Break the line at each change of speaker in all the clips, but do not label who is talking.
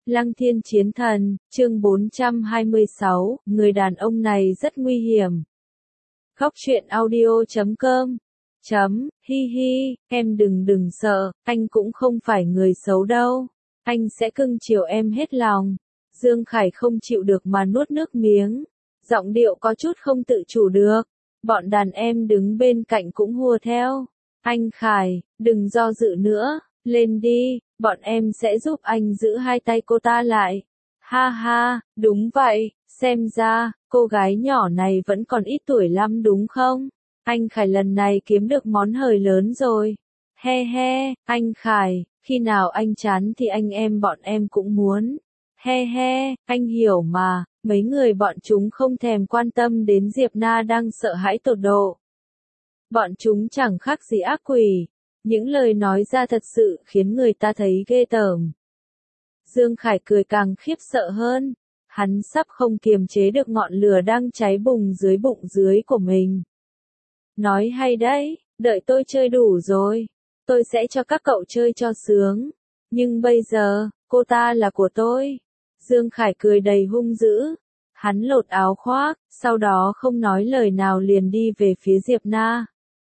Lăng Thiên Chiến Thần, chương 426, người đàn ông này rất nguy hiểm. Khóc chuyện audio.com Hi hi, em đừng sợ, anh cũng không phải người xấu đâu. Anh sẽ cưng chiều em hết lòng. Dương Khải không chịu được mà nuốt nước miếng. Giọng điệu có chút không tự chủ được. Bọn đàn em đứng bên cạnh cũng hùa theo. Anh Khải, đừng do dự nữa, lên đi, bọn em sẽ giúp anh giữ hai tay cô ta lại. Ha ha, đúng vậy, xem ra, cô gái nhỏ này vẫn còn ít tuổi lắm đúng không? Anh Khải lần này kiếm được món hời lớn rồi. He he, anh Khải, khi nào anh chán thì anh em bọn em cũng muốn. He he, anh hiểu mà, mấy người bọn chúng không thèm quan tâm đến Diệp Na đang sợ hãi tột độ. Bọn chúng chẳng khác gì ác quỷ. Những lời nói ra thật sự khiến người ta thấy ghê tởm. Dương Khải cười càng khiếp sợ hơn. Hắn sắp không kiềm chế được ngọn lửa đang cháy bùng dưới bụng dưới của mình. Nói hay đấy, đợi tôi chơi đủ rồi. Tôi sẽ cho các cậu chơi cho sướng. Nhưng bây giờ, cô ta là của tôi. Dương Khải cười đầy hung dữ. Hắn lột áo khoác, sau đó không nói lời nào liền đi về phía Diệp Na.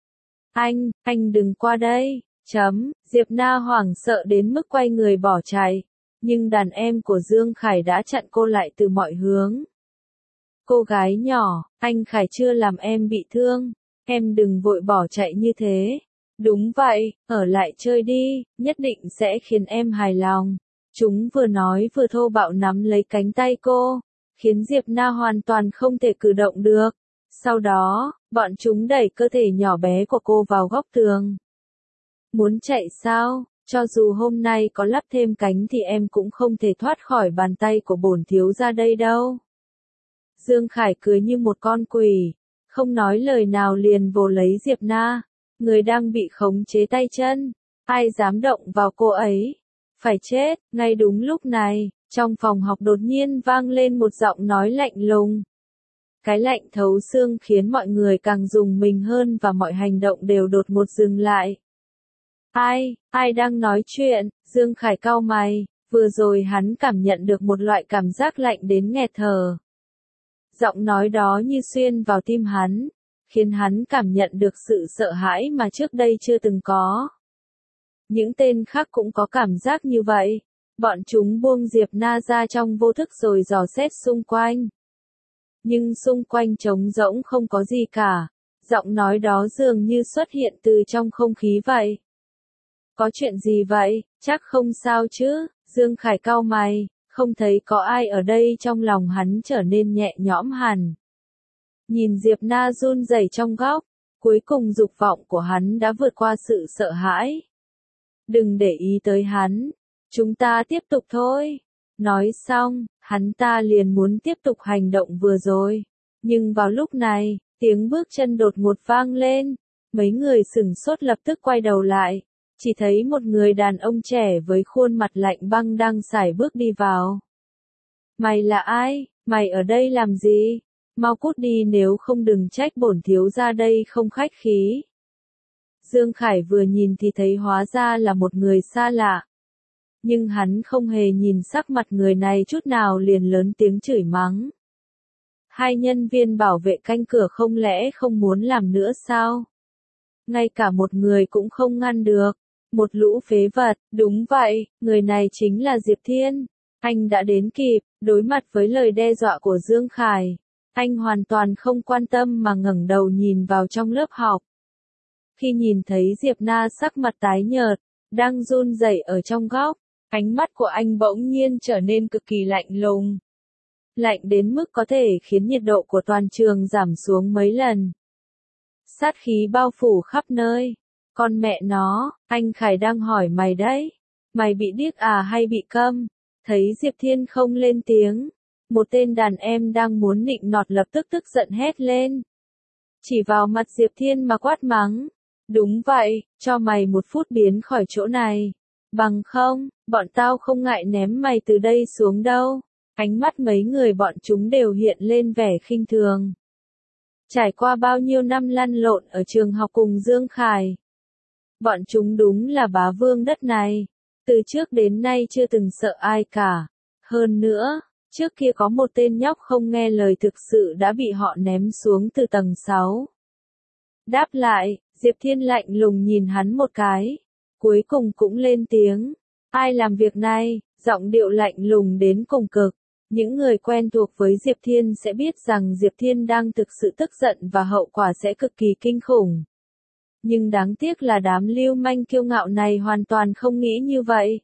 Anh đừng qua đây. Diệp Na hoảng sợ đến mức quay người bỏ chạy. Nhưng đàn em của Dương Khải đã chặn cô lại từ mọi hướng. Cô gái nhỏ, anh Khải chưa làm em bị thương. Em đừng vội bỏ chạy như thế. Đúng vậy, ở lại chơi đi, nhất định sẽ khiến em hài lòng. Chúng vừa nói vừa thô bạo nắm lấy cánh tay cô, khiến Diệp Na hoàn toàn không thể cử động được. Sau đó, bọn chúng đẩy cơ thể nhỏ bé của cô vào góc tường. Muốn chạy sao? Cho dù hôm nay có lắp thêm cánh thì em cũng không thể thoát khỏi bàn tay của bổn thiếu gia đây đâu. Dương Khải cười như một con quỷ, không nói lời nào liền vồ lấy Diệp Na, người đang bị khống chế tay chân. Ai dám động vào cô ấy? Phải chết. Ngay đúng lúc này, trong phòng học đột nhiên vang lên một giọng nói lạnh lùng. Cái lạnh thấu xương khiến mọi người càng rùng mình hơn và mọi hành động đều đột ngột dừng lại. Ai đang nói chuyện? Dương Khải cau mày, vừa rồi hắn cảm nhận được một loại cảm giác lạnh đến nghẹt thở. Giọng nói đó như xuyên vào tim hắn, khiến hắn cảm nhận được sự sợ hãi mà trước đây chưa từng có. Những tên khác cũng có cảm giác như vậy. Bọn chúng buông Diệp Na ra trong vô thức rồi dò xét xung quanh. Nhưng xung quanh trống rỗng không có gì cả. Giọng nói đó dường như xuất hiện từ trong không khí vậy. Có chuyện gì vậy? Chắc không sao chứ? Dương Khải cau mày, không thấy có ai ở đây, trong lòng hắn trở nên nhẹ nhõm hẳn. Nhìn Diệp Na run rẩy trong góc, cuối cùng dục vọng của hắn đã vượt qua sự sợ hãi. Đừng để ý tới hắn, chúng ta tiếp tục thôi. Nói xong, hắn ta liền muốn tiếp tục hành động vừa rồi. Nhưng vào lúc này, tiếng bước chân đột ngột vang lên. Mấy người sửng sốt lập tức quay đầu lại. Chỉ thấy một người đàn ông trẻ với khuôn mặt lạnh băng đang sải bước đi vào. Mày là ai? Mày ở đây làm gì? Mau cút đi, nếu không đừng trách bổn thiếu gia đây không khách khí. Dương Khải vừa nhìn thì thấy hóa ra là một người xa lạ. Nhưng hắn không hề nhìn sắc mặt người này chút nào liền lớn tiếng chửi mắng. Hai nhân viên bảo vệ canh cửa không lẽ không muốn làm nữa sao? Ngay cả một người cũng không ngăn được. Một lũ phế vật. Đúng vậy, người này chính là Diệp Thiên. Anh đã đến kịp. Đối mặt với lời đe dọa của Dương Khải, anh hoàn toàn không quan tâm mà ngẩng đầu nhìn vào trong lớp học. Khi nhìn thấy Diệp Na sắc mặt tái nhợt, đang run rẩy ở trong góc, ánh mắt của anh bỗng nhiên trở nên cực kỳ lạnh lùng. Lạnh đến mức có thể khiến nhiệt độ của toàn trường giảm xuống mấy lần. Sát khí bao phủ khắp nơi. Con mẹ nó, anh Khải đang hỏi mày đấy. Mày bị điếc à hay bị câm? Thấy Diệp Thiên không lên tiếng, một tên đàn em đang muốn nịnh nọt lập tức tức giận hét lên. Chỉ vào mặt Diệp Thiên mà quát mắng. Đúng vậy, cho mày 1 phút biến khỏi chỗ này. Bằng không, bọn tao không ngại ném mày từ đây xuống đâu. Ánh mắt mấy người bọn chúng đều hiện lên vẻ khinh thường. Trải qua bao nhiêu năm lăn lộn ở trường học cùng Dương Khải, bọn chúng đúng là bá vương đất này. Từ trước đến nay chưa từng sợ ai cả. Hơn nữa, trước kia có một tên nhóc không nghe lời thực sự đã bị họ ném xuống từ tầng 6. Đáp lại, Diệp Thiên lạnh lùng nhìn hắn một cái. Cuối cùng cũng lên tiếng. Ai làm việc này? Giọng điệu lạnh lùng đến cùng cực. Những người quen thuộc với Diệp Thiên sẽ biết rằng Diệp Thiên đang thực sự tức giận và hậu quả sẽ cực kỳ kinh khủng. Nhưng đáng tiếc là đám lưu manh kiêu ngạo này hoàn toàn không nghĩ như vậy.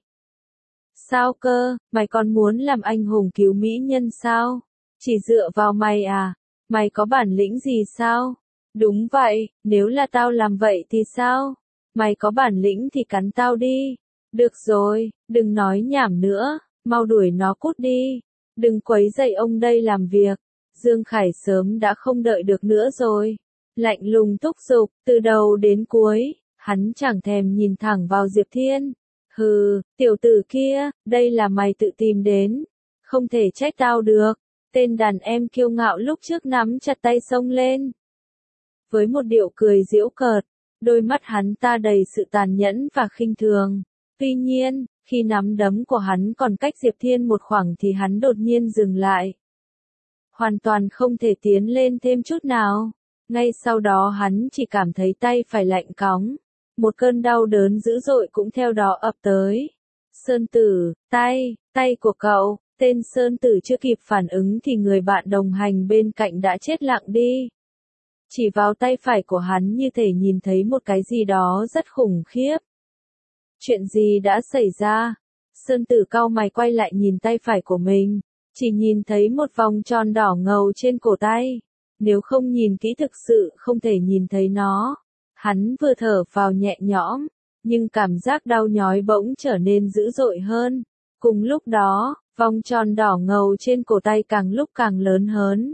Sao cơ, mày còn muốn làm anh hùng cứu mỹ nhân sao? Chỉ dựa vào mày à? Mày có bản lĩnh gì sao? Đúng vậy, nếu là tao làm vậy thì sao? Mày có bản lĩnh thì cắn tao đi. Được rồi, đừng nói nhảm nữa, mau đuổi nó cút đi. Đừng quấy rầy ông đây làm việc. Dương Khải sớm đã không đợi được nữa rồi. Lạnh lùng thúc giục, từ đầu đến cuối, hắn chẳng thèm nhìn thẳng vào Diệp Thiên. Hừ, tiểu tử kia, đây là mày tự tìm đến. Không thể trách tao được. Tên đàn em kiêu ngạo lúc trước nắm chặt tay xông lên. Với một điệu cười giễu cợt, đôi mắt hắn ta đầy sự tàn nhẫn và khinh thường. Tuy nhiên, khi nắm đấm của hắn còn cách Diệp Thiên một khoảng thì hắn đột nhiên dừng lại. Hoàn toàn không thể tiến lên thêm chút nào. Ngay sau đó hắn chỉ cảm thấy tay phải lạnh cóng. Một cơn đau đớn dữ dội cũng theo đó ập tới. Sơn Tử, tay của cậu. Tên Sơn Tử chưa kịp phản ứng thì người bạn đồng hành bên cạnh đã chết lặng đi. Chỉ vào tay phải của hắn như thể nhìn thấy một cái gì đó rất khủng khiếp. Chuyện gì đã xảy ra? Sơn Tử cau mày quay lại nhìn tay phải của mình, chỉ nhìn thấy một vòng tròn đỏ ngầu trên cổ tay. Nếu không nhìn kỹ thực sự không thể nhìn thấy nó. Hắn vừa thở vào nhẹ nhõm, nhưng cảm giác đau nhói bỗng trở nên dữ dội hơn. Cùng lúc đó, vòng tròn đỏ ngầu trên cổ tay càng lúc càng lớn hơn.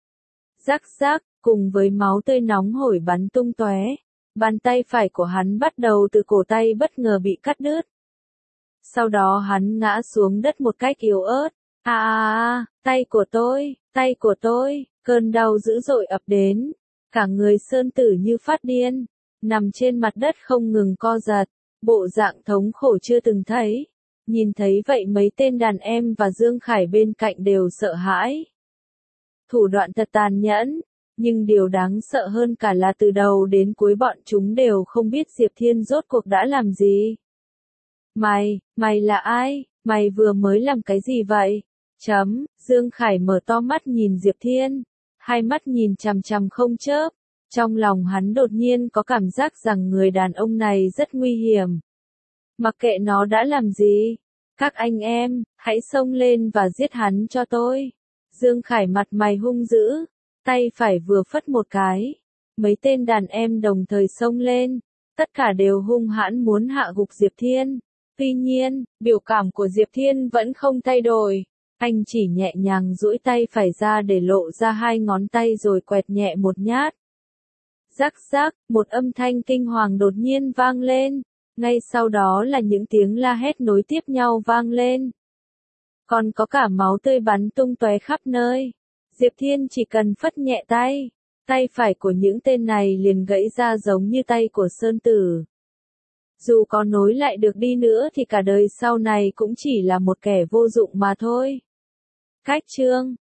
Rắc rắc, cùng với máu tươi nóng hổi bắn tung tóe, bàn tay phải của hắn bắt đầu từ cổ tay bất ngờ bị cắt đứt. Sau đó hắn ngã xuống đất một cách yếu ớt. Tay của tôi, cơn đau dữ dội ập đến. Cả người Sơn Tử như phát điên, nằm trên mặt đất không ngừng co giật, bộ dạng thống khổ chưa từng thấy. Nhìn thấy vậy mấy tên đàn em và Dương Khải bên cạnh đều sợ hãi. Thủ đoạn thật tàn nhẫn, nhưng điều đáng sợ hơn cả là từ đầu đến cuối bọn chúng đều không biết Diệp Thiên rốt cuộc đã làm gì. Mày là ai? Mày vừa mới làm cái gì vậy? Dương Khải mở to mắt nhìn Diệp Thiên, hai mắt nhìn chằm chằm không chớp. Trong lòng hắn đột nhiên có cảm giác rằng người đàn ông này rất nguy hiểm. Mặc kệ nó đã làm gì, các anh em, hãy xông lên và giết hắn cho tôi. Dương Khải mặt mày hung dữ, tay phải vừa phất một cái. Mấy tên đàn em đồng thời xông lên, tất cả đều hung hãn muốn hạ gục Diệp Thiên. Tuy nhiên, biểu cảm của Diệp Thiên vẫn không thay đổi. Anh chỉ nhẹ nhàng duỗi tay phải ra để lộ ra hai ngón tay rồi quẹt nhẹ một nhát. Rắc rắc, một âm thanh kinh hoàng đột nhiên vang lên. Ngay sau đó là những tiếng la hét nối tiếp nhau vang lên. Còn có cả máu tươi bắn tung tóe khắp nơi. Diệp Thiên chỉ cần phất nhẹ tay, tay phải của những tên này liền gãy ra giống như tay của Sơn Tử. Dù có nối lại được đi nữa thì cả đời sau này cũng chỉ là một kẻ vô dụng mà thôi. Cách chương